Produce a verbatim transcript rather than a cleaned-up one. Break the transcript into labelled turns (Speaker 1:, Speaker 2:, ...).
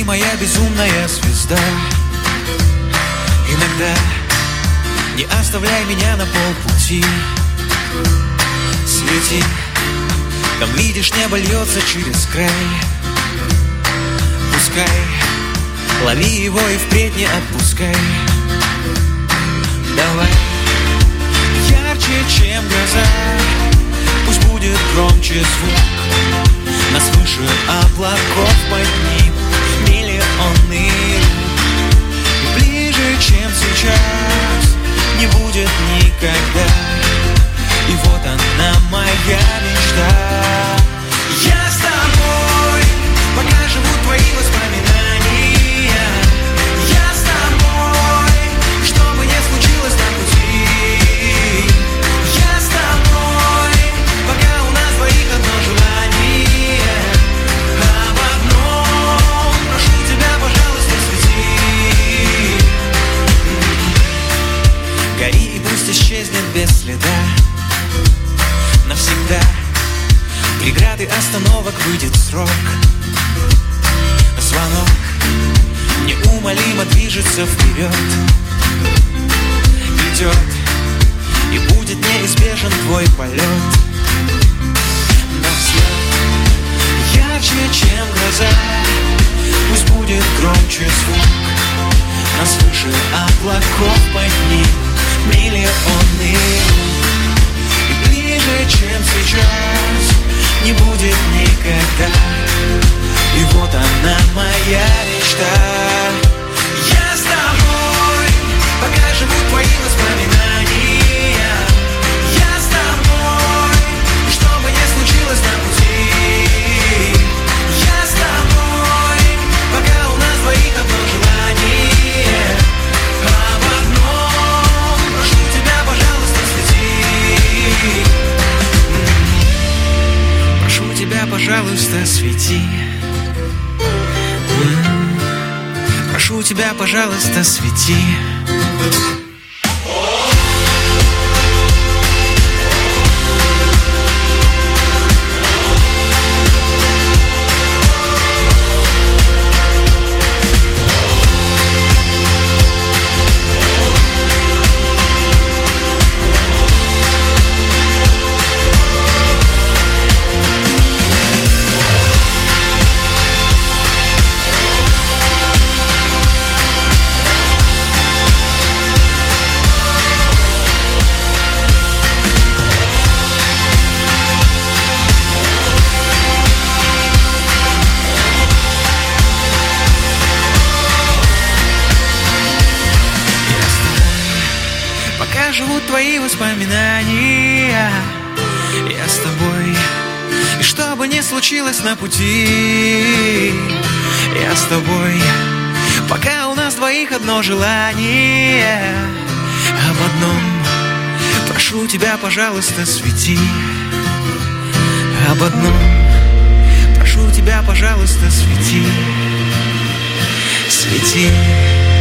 Speaker 1: моя безумная звезда. Иногда не оставляй меня на полпути. Свети, там видишь, небо льется через край. Пускай, лови его и впредь не отпускай. Давай, ярче, чем гроза, пусть будет громче звук. Нас выше облаков поднимут миллионы рук. И ближе, чем сейчас, не будет никогда. И вот она, моя мечта. Я с тобой, пока живут твои воспоминания. Я с тобой, что бы ни случилось на пути. Я с тобой, пока у нас двоих одно желание. Об одном, прошу тебя, пожалуйста, свети. Гори и пусть исчезнет без следа. Навсегда преграды остановок выйдет срок. Звонок неумолимо движется вперед. Идет и будет неизбежен твой полет. Но взлет ярче, чем гроза, пусть будет громче звук. Нас выше облаков поднимут миллионы рук. И ближе, чем сейчас, не будет никогда. И вот она, моя мечта. Я с тобой, пока живут твои воспоминания. Я с тобой, что бы ни случилось на пути. Я с тобой, пока у нас двоих одно желание. Об одном, прошу тебя, пожалуйста, свети. Прошу тебя, пожалуйста, свети. Прошу тебя, пожалуйста, свети. Живут твои воспоминания. Я с тобой, и что бы ни случилось на пути. Я с тобой, пока у нас двоих одно желание. Об одном, прошу тебя, пожалуйста, свети. Об одном, прошу тебя, пожалуйста, свети. Свети.